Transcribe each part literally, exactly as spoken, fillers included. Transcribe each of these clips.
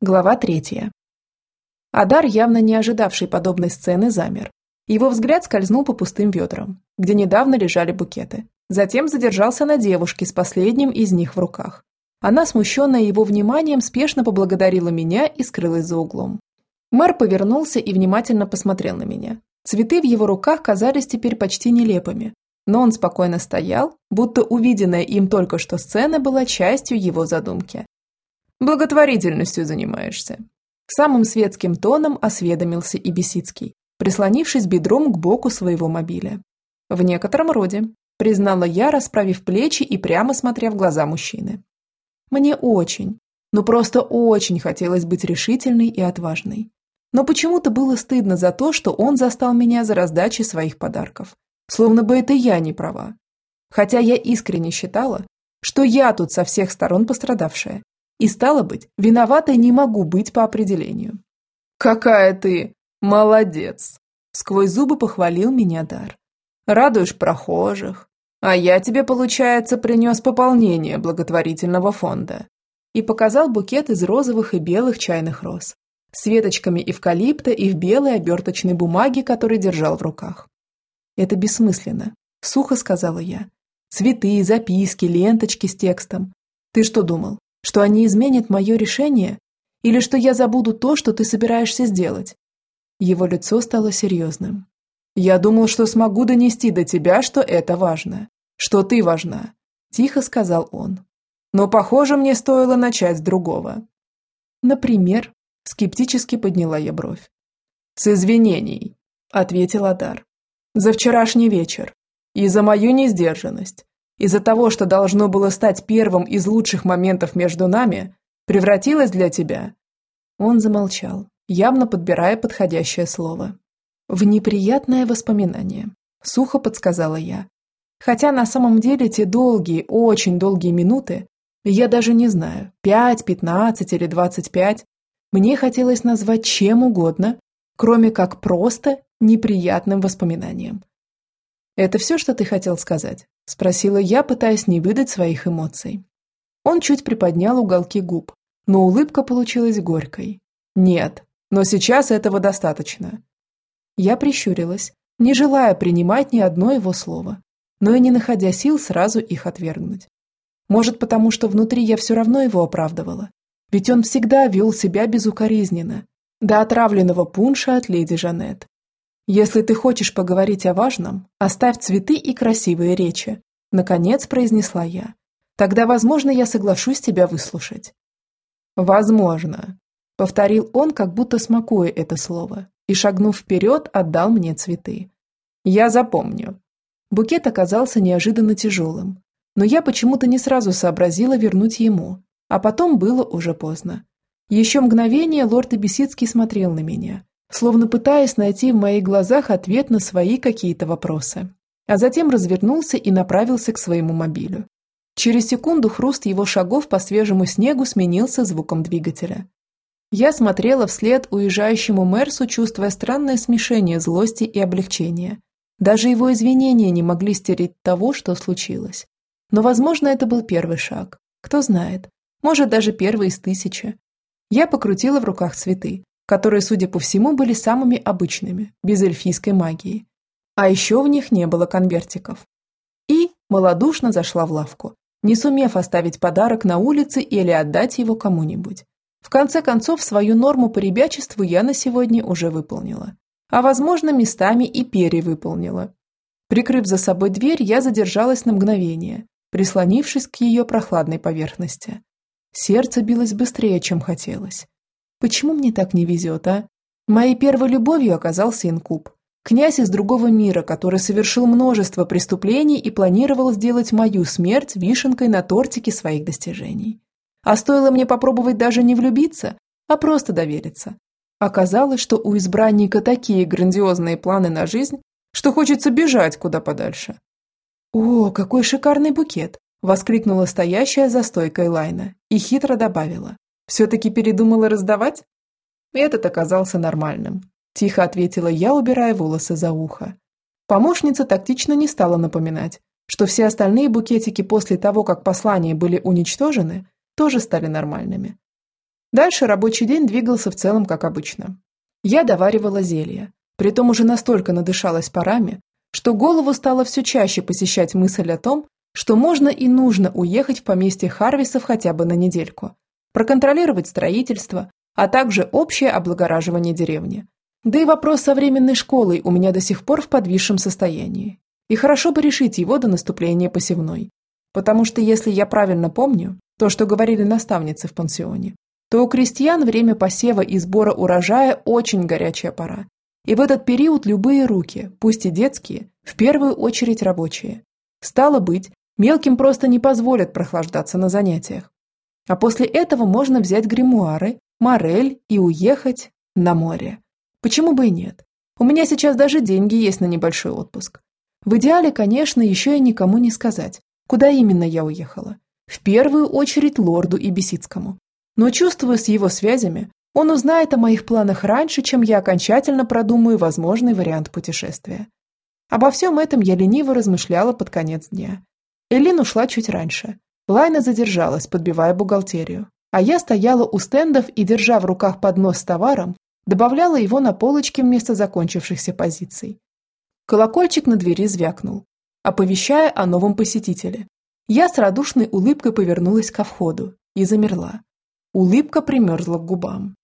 Глава третья. Адар, явно не ожидавший подобной сцены, замер. Его взгляд скользнул по пустым ведрам, где недавно лежали букеты. Затем задержался на девушке с последним из них в руках. Она, смущенная его вниманием, спешно поблагодарила меня и скрылась за углом. Мэр повернулся и внимательно посмотрел на меня. Цветы в его руках казались теперь почти нелепыми, но он спокойно стоял, будто увиденная им только что сцена была частью его задумки. «Благотворительностью занимаешься», – самым светским тоном осведомился и Бесицкий, прислонившись бедром к боку своего мобиля. «В некотором роде», – признала я, расправив плечи и прямо смотря в глаза мужчины. Мне очень, ну просто очень хотелось быть решительной и отважной. Но почему-то было стыдно за то, что он застал меня за раздачей своих подарков. Словно бы это я не права. Хотя я искренне считала, что я тут со всех сторон пострадавшая. И, стало быть, виноватой не могу быть по определению. «Какая ты молодец!» – сквозь зубы похвалил меня Дар. «Радуешь прохожих, а я тебе, получается, принес пополнение благотворительного фонда». И показал букет из розовых и белых чайных роз, с веточками эвкалипта и в белой оберточной бумаге, который держал в руках. «Это бессмысленно», – сухо сказала я. «Цветы, записки, ленточки с текстом. Ты что думал? Что они изменят мое решение? Или что я забуду то, что ты собираешься сделать?» Его лицо стало серьезным. «Я думал, что смогу донести до тебя, что это важно. Что ты важна», – тихо сказал он. «Но, похоже, мне стоило начать с другого». «Например?» – скептически подняла я бровь. «С извинений», – ответил Адар. «За вчерашний вечер. И за мою несдержанность. Из-за того, что должно было стать первым из лучших моментов между нами, превратилось для тебя...» Он замолчал, явно подбирая подходящее слово. «В неприятное воспоминание», – сухо подсказала я. Хотя на самом деле те долгие, очень долгие минуты, я даже не знаю, пять, пятнадцать или двадцать пять, мне хотелось назвать чем угодно, кроме как просто неприятным воспоминанием. «Это все, что ты хотел сказать?» – спросила я, пытаясь не выдать своих эмоций. Он чуть приподнял уголки губ, но улыбка получилась горькой. «Нет, но сейчас этого достаточно». Я прищурилась, не желая принимать ни одно его слово, но и не находя сил сразу их отвергнуть. Может, потому что внутри я все равно его оправдывала, ведь он всегда вел себя безукоризненно, до отравленного пунша от леди Жанет. «Если ты хочешь поговорить о важном, оставь цветы и красивые речи», – наконец произнесла я. «Тогда, возможно, я соглашусь тебя выслушать». «Возможно», – повторил он, как будто смакуя это слово, и, шагнув вперед, отдал мне цветы. «Я запомню». Букет оказался неожиданно тяжелым, но я почему-то не сразу сообразила вернуть ему, а потом было уже поздно. Еще мгновение лорд Бесицкий смотрел на меня, словно пытаясь найти в моих глазах ответ на свои какие-то вопросы, а затем развернулся и направился к своему мобилю. Через секунду хруст его шагов по свежему снегу сменился звуком двигателя. Я смотрела вслед уезжающему Мерсу, чувствуя странное смешение злости и облегчения. Даже его извинения не могли стереть того, что случилось. Но, возможно, это был первый шаг. Кто знает, может, даже первый из тысячи. Я покрутила в руках цветы, которые, судя по всему, были самыми обычными, без эльфийской магии. А еще в них не было конвертиков. И малодушно зашла в лавку, не сумев оставить подарок на улице или отдать его кому-нибудь. В конце концов, свою норму по ребячеству я на сегодня уже выполнила. А, возможно, местами и перевыполнила. Прикрыв за собой дверь, я задержалась на мгновение, прислонившись к ее прохладной поверхности. Сердце билось быстрее, чем хотелось. Почему мне так не везет, а? Моей первой любовью оказался инкуб. Князь из другого мира, который совершил множество преступлений и планировал сделать мою смерть вишенкой на тортике своих достижений. А стоило мне попробовать даже не влюбиться, а просто довериться. Оказалось, что у избранника такие грандиозные планы на жизнь, что хочется бежать куда подальше. «О, какой шикарный букет!» – воскликнула стоящая за стойкой Лайна и хитро добавила. «Все-таки передумала раздавать?» Этот оказался нормальным. Тихо ответила я, убирая волосы за ухо. Помощница тактично не стала напоминать, что все остальные букетики после того, как послания были уничтожены, тоже стали нормальными. Дальше рабочий день двигался в целом как обычно. Я доваривала зелье, притом уже настолько надышалась парами, что голову стало все чаще посещать мысль о том, что можно и нужно уехать в поместье Харвисов хотя бы на недельку, проконтролировать строительство, а также общее облагораживание деревни. Да и вопрос со временной школой у меня до сих пор в подвисшем состоянии. И хорошо бы решить его до наступления посевной. Потому что, если я правильно помню, то, что говорили наставницы в пансионе, то у крестьян время посева и сбора урожая очень горячая пора. И в этот период любые руки, пусть и детские, в первую очередь рабочие. Стало быть, мелким просто не позволят прохлаждаться на занятиях. А после этого можно взять гримуары, морель и уехать на море. Почему бы и нет? У меня сейчас даже деньги есть на небольшой отпуск. В идеале, конечно, еще и никому не сказать, куда именно я уехала. В первую очередь лорду Ибисицкому. Но чувствую, с его связями он узнает о моих планах раньше, чем я окончательно продумаю возможный вариант путешествия. Обо всем этом я лениво размышляла под конец дня. Элин ушла чуть раньше. Лайна задержалась, подбивая бухгалтерию. А я стояла у стендов и, держа в руках поднос с товаром, добавляла его на полочки вместо закончившихся позиций. Колокольчик на двери звякнул, оповещая о новом посетителе. Я с радушной улыбкой повернулась ко входу и замерла. Улыбка примерзла к губам.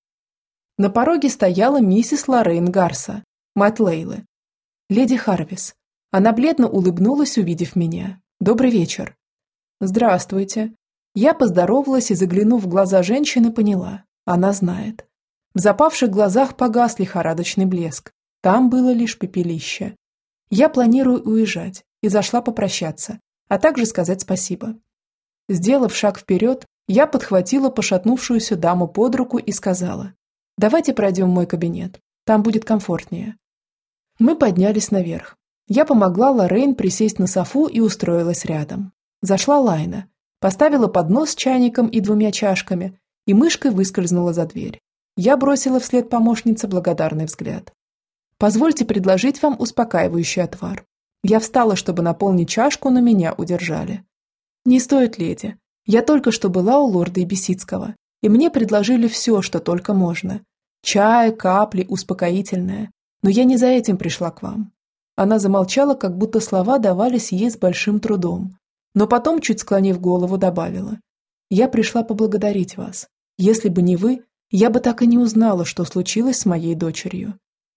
На пороге стояла миссис Лоррейн Гарса, мать Лейлы. «Леди Харвис». Она бледно улыбнулась, увидев меня. «Добрый вечер». «Здравствуйте». Я поздоровалась и, заглянув в глаза женщины, поняла. Она знает. В запавших глазах погас лихорадочный блеск. Там было лишь пепелище. Я планирую уезжать и зашла попрощаться, а также сказать спасибо. Сделав шаг вперед, я подхватила пошатнувшуюся даму под руку и сказала: «Давайте пройдем в мой кабинет, там будет комфортнее». Мы поднялись наверх. Я помогла Лоррейн присесть на софу и устроилась рядом. Зашла Лайна, поставила поднос с чайником и двумя чашками и мышкой выскользнула за дверь. Я бросила вслед помощнице благодарный взгляд. «Позвольте предложить вам успокаивающий отвар». Я встала, чтобы наполнить чашку, но меня удержали. «Не стоит, леди. Я только что была у лорда Ибисицкого, и мне предложили все, что только можно. Чай, капли, успокоительное. Но я не за этим пришла к вам». Она замолчала, как будто слова давались ей с большим трудом, но потом, чуть склонив голову, добавила: «Я пришла поблагодарить вас. Если бы не вы, я бы так и не узнала, что случилось с моей дочерью».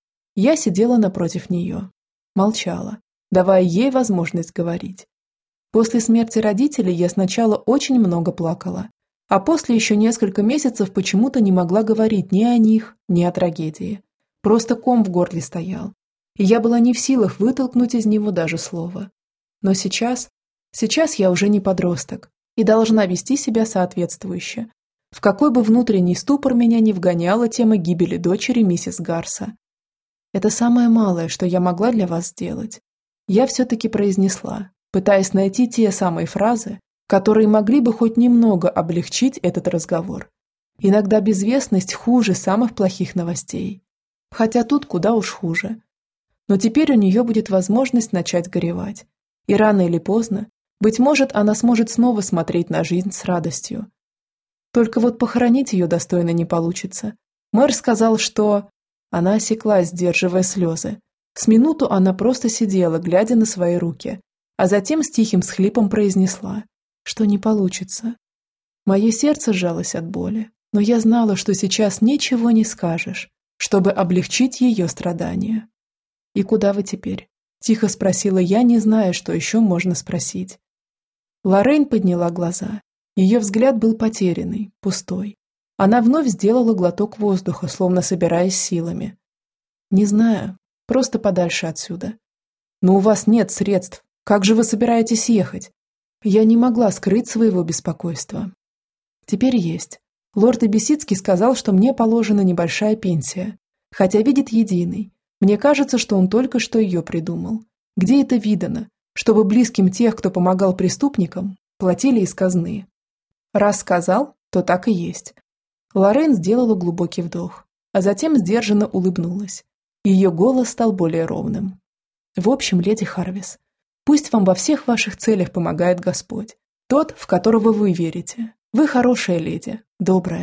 Я сидела напротив нее, молчала, давая ей возможность говорить. После смерти родителей я сначала очень много плакала, а после еще несколько месяцев почему-то не могла говорить ни о них, ни о трагедии. Просто ком в горле стоял, и я была не в силах вытолкнуть из него даже слова. Но сейчас, сейчас я уже не подросток и должна вести себя соответствующе. В какой бы внутренний ступор меня не вгоняла тема гибели дочери миссис Гарса. «Это самое малое, что я могла для вас сделать». Я все-таки произнесла, пытаясь найти те самые фразы, которые могли бы хоть немного облегчить этот разговор. Иногда безвестность хуже самых плохих новостей. Хотя тут куда уж хуже. Но теперь у нее будет возможность начать горевать. И рано или поздно, быть может, она сможет снова смотреть на жизнь с радостью. Только вот похоронить ее достойно не получится. Мэр сказал, что... Она осеклась, сдерживая слезы. С минуту она просто сидела, глядя на свои руки, а затем с тихим всхлипом произнесла, что не получится. Мое сердце сжалось от боли, но я знала, что сейчас ничего не скажешь, чтобы облегчить ее страдания. «И куда вы теперь?» – тихо спросила я, не зная, что еще можно спросить. Лоррейн подняла глаза. Ее взгляд был потерянный, пустой. Она вновь сделала глоток воздуха, словно собираясь силами. «Не знаю, просто подальше отсюда». «Но у вас нет средств. Как же вы собираетесь ехать?» Я не могла скрыть своего беспокойства. «Теперь есть. Лорд Ибисицкий сказал, что мне положена небольшая пенсия. Хотя видит единый. Мне кажется, что он только что ее придумал. Где это видано, чтобы близким тех, кто помогал преступникам, платили из казны?» Раз сказал, то так и есть. Лоррейн сделала глубокий вдох, а затем сдержанно улыбнулась. Ее голос стал более ровным. «В общем, леди Харвис, пусть вам во всех ваших целях помогает Господь, тот, в которого вы верите. Вы хорошая леди, добрая.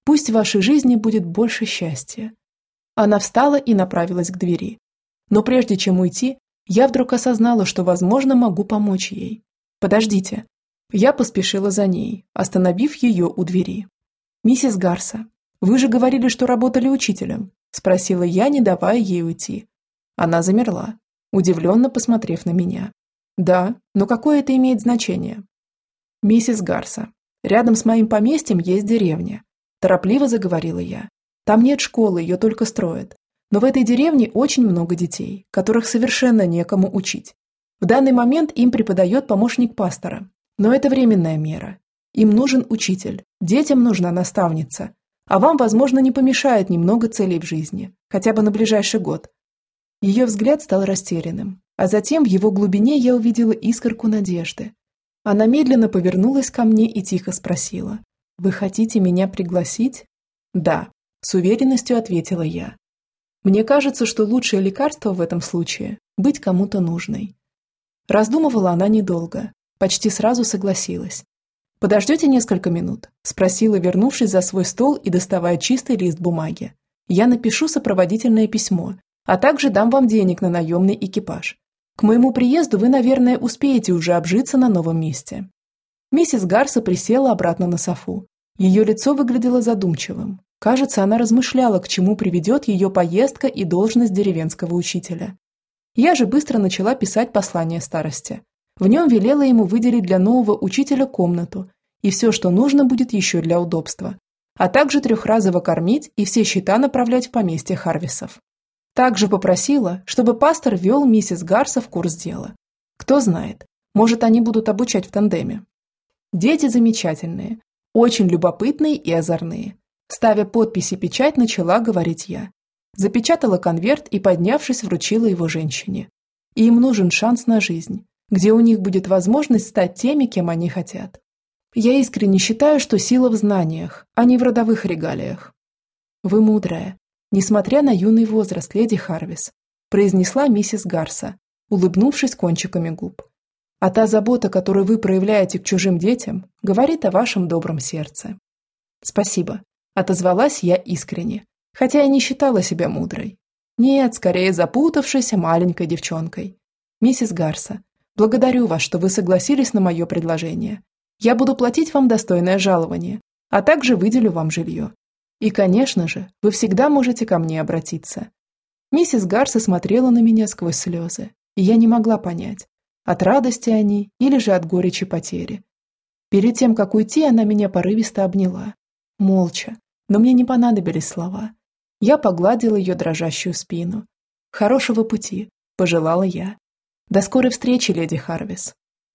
Пусть в вашей жизни будет больше счастья». Она встала и направилась к двери. Но прежде чем уйти, я вдруг осознала, что, возможно, могу помочь ей. «Подождите». Я поспешила за ней, остановив ее у двери. «Миссис Гарса, вы же говорили, что работали учителем», – спросила я, не давая ей уйти. Она замерла, удивленно посмотрев на меня. «Да, но какое это имеет значение?» «Миссис Гарса, рядом с моим поместьем есть деревня», – торопливо заговорила я. «Там нет школы, ее только строят. Но в этой деревне очень много детей, которых совершенно некому учить. В данный момент им преподает помощник пастора. Но это временная мера. Им нужен учитель, детям нужна наставница. А вам, возможно, не помешает немного целей в жизни, хотя бы на ближайший год». Ее взгляд стал растерянным, а затем в его глубине я увидела искорку надежды. Она медленно повернулась ко мне и тихо спросила: «Вы хотите меня пригласить?» «Да», – с уверенностью ответила я. Мне кажется, что лучшее лекарство в этом случае – быть кому-то нужной. Раздумывала она недолго, почти сразу согласилась. «Подождете несколько минут?» – спросила, вернувшись за свой стол и доставая чистый лист бумаги. «Я напишу сопроводительное письмо, а также дам вам денег на наемный экипаж. К моему приезду вы, наверное, успеете уже обжиться на новом месте». Миссис Гарса присела обратно на софу. Ее лицо выглядело задумчивым. Кажется, она размышляла, к чему приведет ее поездка и должность деревенского учителя. Я же быстро начала писать послание старости. В нем велела ему выделить для нового учителя комнату и все, что нужно будет еще для удобства, а также трехразово кормить и все счета направлять в поместье Харвисов. Также попросила, чтобы пастор вел миссис Гарса в курс дела. Кто знает, может, они будут обучать в тандеме. Дети замечательные, очень любопытные и озорные. Ставя подпись и печать, начала говорить я. Запечатала конверт и, поднявшись, вручила его женщине. И им нужен шанс на жизнь, где у них будет возможность стать теми, кем они хотят. Я искренне считаю, что сила в знаниях, а не в родовых регалиях. «Вы мудрая, несмотря на юный возраст, леди Харвис», произнесла миссис Гарса, улыбнувшись кончиками губ. «А та забота, которую вы проявляете к чужим детям, говорит о вашем добром сердце». «Спасибо», отозвалась я искренне, хотя и не считала себя мудрой. Нет, скорее запутавшейся маленькой девчонкой. «Миссис Гарса, благодарю вас, что вы согласились на мое предложение. Я буду платить вам достойное жалование, а также выделю вам жилье. И, конечно же, вы всегда можете ко мне обратиться». Миссис Гарса смотрела на меня сквозь слезы, и я не могла понять, от радости они или же от горечи потери. Перед тем, как уйти, она меня порывисто обняла. Молча, но мне не понадобились слова. Я погладила ее дрожащую спину. «Хорошего пути», – пожелала я. «До скорой встречи, леди Харвис».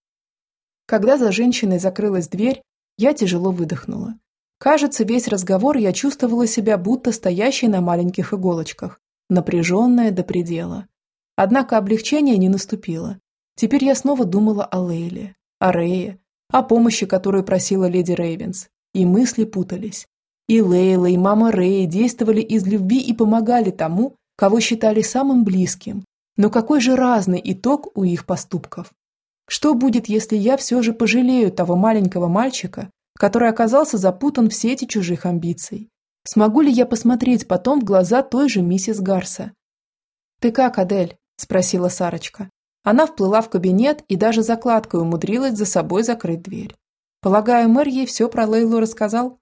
Когда за женщиной закрылась дверь, я тяжело выдохнула. Кажется, весь разговор я чувствовала себя будто стоящей на маленьких иголочках, напряженная до предела. Однако облегчение не наступило. Теперь я снова думала о Лейле, о Рее, о помощи, которую просила леди Рейвенс, и мысли путались. И Лейла, и мама Рэй действовали из любви и помогали тому, кого считали самым близким. Но какой же разный итог у их поступков? Что будет, если я все же пожалею того маленького мальчика, который оказался запутан в сети чужих амбиций? Смогу ли я посмотреть потом в глаза той же миссис Гарса? «Ты как, Адель?» – спросила Сарочка. Она вплыла в кабинет и даже закладкой умудрилась за собой закрыть дверь. Полагаю, мэр ей все про Лейлу рассказал?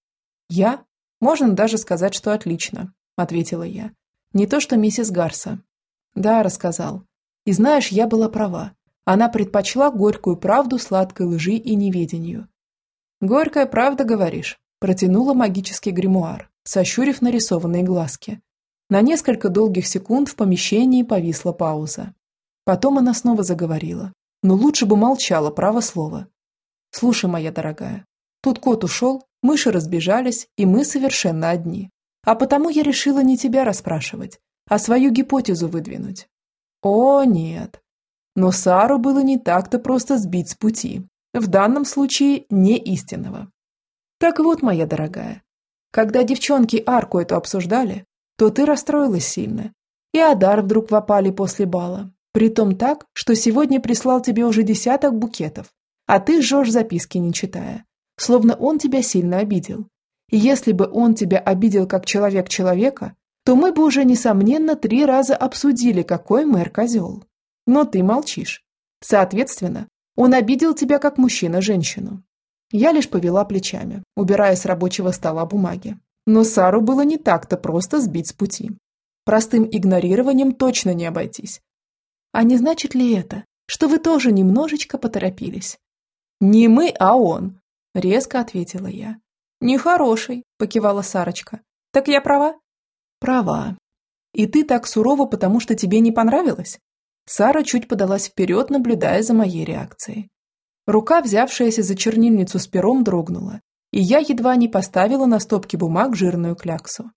«Я? Можно даже сказать, что отлично», – ответила я. «Не то что миссис Гарса». «Да, рассказал. И знаешь, я была права. Она предпочла горькую правду сладкой лжи и неведению». «Горькая правда, говоришь?» – протянула магический гримуар, сощурив нарисованные глазки. На несколько долгих секунд в помещении повисла пауза. Потом она снова заговорила, но лучше бы молчала, право слово. «Слушай, моя дорогая, тут кот ушел, мыши разбежались, и мы совершенно одни. А потому я решила не тебя расспрашивать, а свою гипотезу выдвинуть». О, нет. Но Сару было не так-то просто сбить с пути, в данном случае не истинного. Так вот, моя дорогая, когда девчонки арку эту обсуждали, то ты расстроилась сильно, и Адар вдруг в опале после бала, притом так, что сегодня прислал тебе уже десяток букетов, а ты жжешь записки, не читая, словно он тебя сильно обидел. И если бы он тебя обидел как человек человека, то мы бы уже, несомненно, три раза обсудили, какой мэр козел. Но ты молчишь. Соответственно, он обидел тебя как мужчина женщину. Я лишь повела плечами, убирая с рабочего стола бумаги. Но Сару было не так-то просто сбить с пути. Простым игнорированием точно не обойтись. А не значит ли это, что вы тоже немножечко поторопились? Не мы, а он, резко ответила я. Нехороший, покивала Сарочка. Так я права? Права. И ты так сурово, потому что тебе не понравилось? Сара чуть подалась вперед, наблюдая за моей реакцией. Рука, взявшаяся за чернильницу с пером, дрогнула, и я едва не поставила на стопке бумаг жирную кляксу.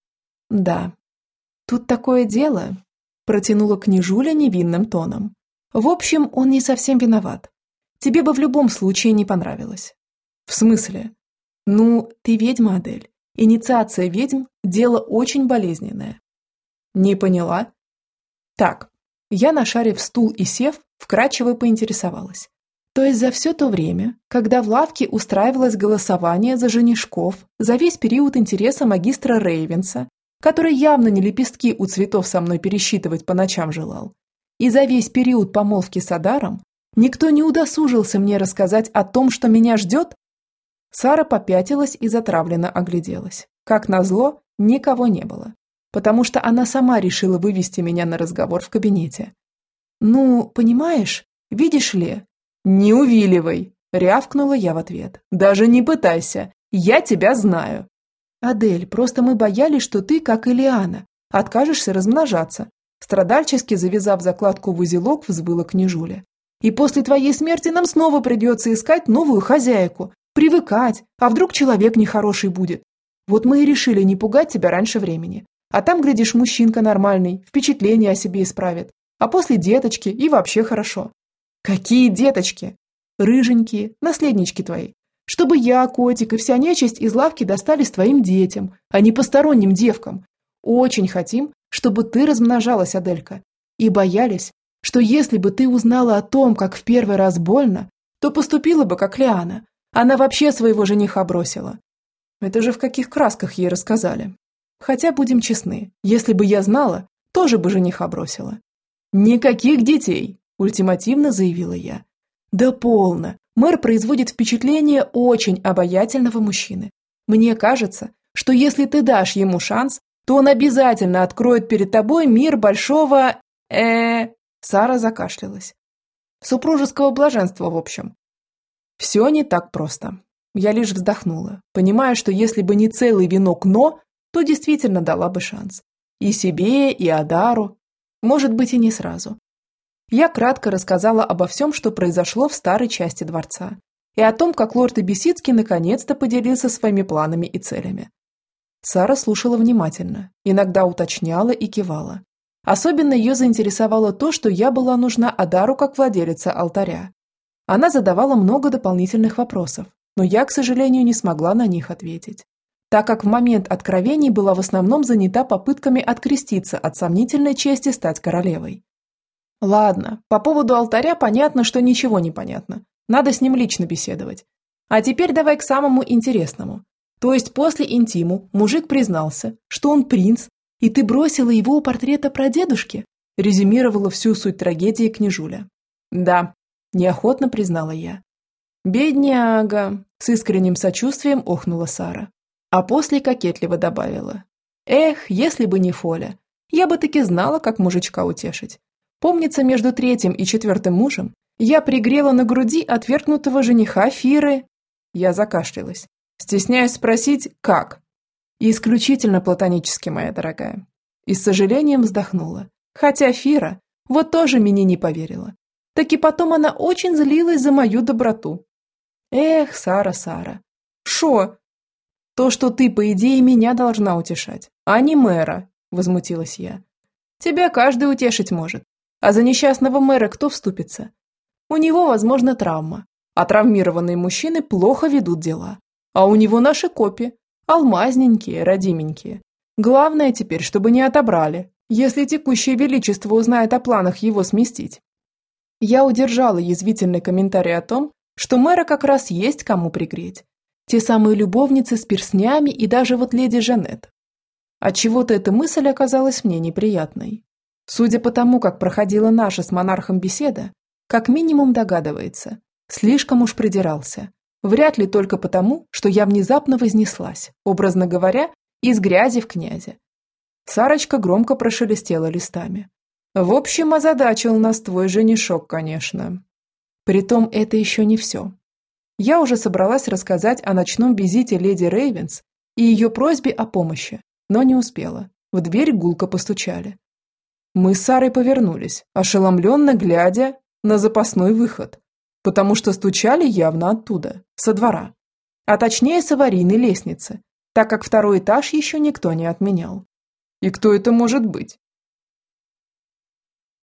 Да, тут такое дело, протянула княжуля невинным тоном. В общем, он не совсем виноват. Тебе бы в любом случае не понравилось. В смысле? Ну, ты ведьма, Адель. Инициация ведьм – дело очень болезненное. Не поняла? Так, я, нашарив стул и сев, вкратчиво поинтересовалась. То есть за все то время, когда в лавке устраивалось голосование за женишков, за весь период интереса магистра Рейвенса, который явно не лепестки у цветов со мной пересчитывать по ночам желал, и за весь период помолвки с Адаром, никто не удосужился мне рассказать о том, что меня ждет? Сара попятилась и затравленно огляделась. Как назло, никого не было, потому что она сама решила вывести меня на разговор в кабинете. «Ну, понимаешь, видишь ли...» «Не увиливай!» – рявкнула я в ответ. «Даже не пытайся! Я тебя знаю!» «Адель, просто мы боялись, что ты, как Илиана, откажешься размножаться», страдальчески завязав закладку в узелок, взвыла княжуля. «И после твоей смерти нам снова придется искать новую хозяйку, привыкать, а вдруг человек нехороший будет. Вот мы и решили не пугать тебя раньше времени. А там, глядишь, мужчинка нормальный, впечатление о себе исправит, а после деточки и вообще хорошо». «Какие деточки?» «Рыженькие, наследнички твои. Чтобы я, котик и вся нечисть из лавки достались твоим детям, а не посторонним девкам. Очень хотим, чтобы ты размножалась, Аделька. И боялись, что если бы ты узнала о том, как в первый раз больно, то поступила бы как Лиана. Она вообще своего жениха бросила». Это же в каких красках ей рассказали. Хотя, будем честны, если бы я знала, тоже бы жениха бросила. «Никаких детей!» – ультимативно заявила я. «Да полно! Мэр производит впечатление очень обаятельного мужчины. Мне кажется, что если ты дашь ему шанс, то он обязательно откроет перед тобой мир большого... э Сара закашлялась. Супружеского блаженства, в общем. Все не так просто. Я лишь вздохнула, понимая, что если бы не целый венок «но», то действительно дала бы шанс. И себе, и Адару. Может быть, и не сразу. Я кратко рассказала обо всем, что произошло в старой части дворца, и о том, как лорд Эбисицкий наконец-то поделился своими планами и целями. Сара слушала внимательно, иногда уточняла и кивала. Особенно ее заинтересовало то, что я была нужна Адару как владелица алтаря. Она задавала много дополнительных вопросов, но я, к сожалению, не смогла на них ответить, так как в момент откровений была в основном занята попытками откреститься от сомнительной чести стать королевой. Ладно, по поводу алтаря понятно, что ничего не понятно. Надо с ним лично беседовать. А теперь давай к самому интересному. То есть после интиму мужик признался, что он принц, и ты бросила его у портрета прадедушки? Резюмировала всю суть трагедии княжуля. Да, неохотно признала я. Бедняга, с искренним сочувствием охнула Сара. А после кокетливо добавила. Эх, если бы не Фоля, я бы таки знала, как мужичка утешить. Помнится, между третьим и четвертым мужем я пригрела на груди отвергнутого жениха Фиры. Я закашлялась, стесняясь спросить, как. Исключительно платонически, моя дорогая. И с сожалением вздохнула. Хотя Фира вот тоже мне не поверила. Так и потом она очень злилась за мою доброту. Эх, Сара, Сара. Шо? То, что ты, по идее, меня должна утешать, а не мэра, возмутилась я. Тебя каждый утешить может. А за несчастного мэра кто вступится? У него, возможно, травма. А травмированные мужчины плохо ведут дела. А у него наши копии. Алмазненькие, родименькие. Главное теперь, чтобы не отобрали, если текущее величество узнает о планах его сместить. Я удержала язвительный комментарий о том, что мэра как раз есть кому пригреть. Те самые любовницы с перстнями и даже вот леди Жанет. Отчего-то эта мысль оказалась мне неприятной. Судя по тому, как проходила наша с монархом беседа, как минимум догадывается, слишком уж придирался. Вряд ли только потому, что я внезапно вознеслась, образно говоря, из грязи в князи. Сарочка громко прошелестела листами. В общем, озадачил нас твой женишок, конечно. Притом это еще не все. Я уже собралась рассказать о ночном визите леди Рейвенс и ее просьбе о помощи, но не успела. В дверь гулко постучали. Мы с Сарой повернулись, ошеломленно глядя на запасной выход, потому что стучали явно оттуда, со двора, а точнее с аварийной лестницы, так как второй этаж еще никто не отменял. «И кто это может быть?»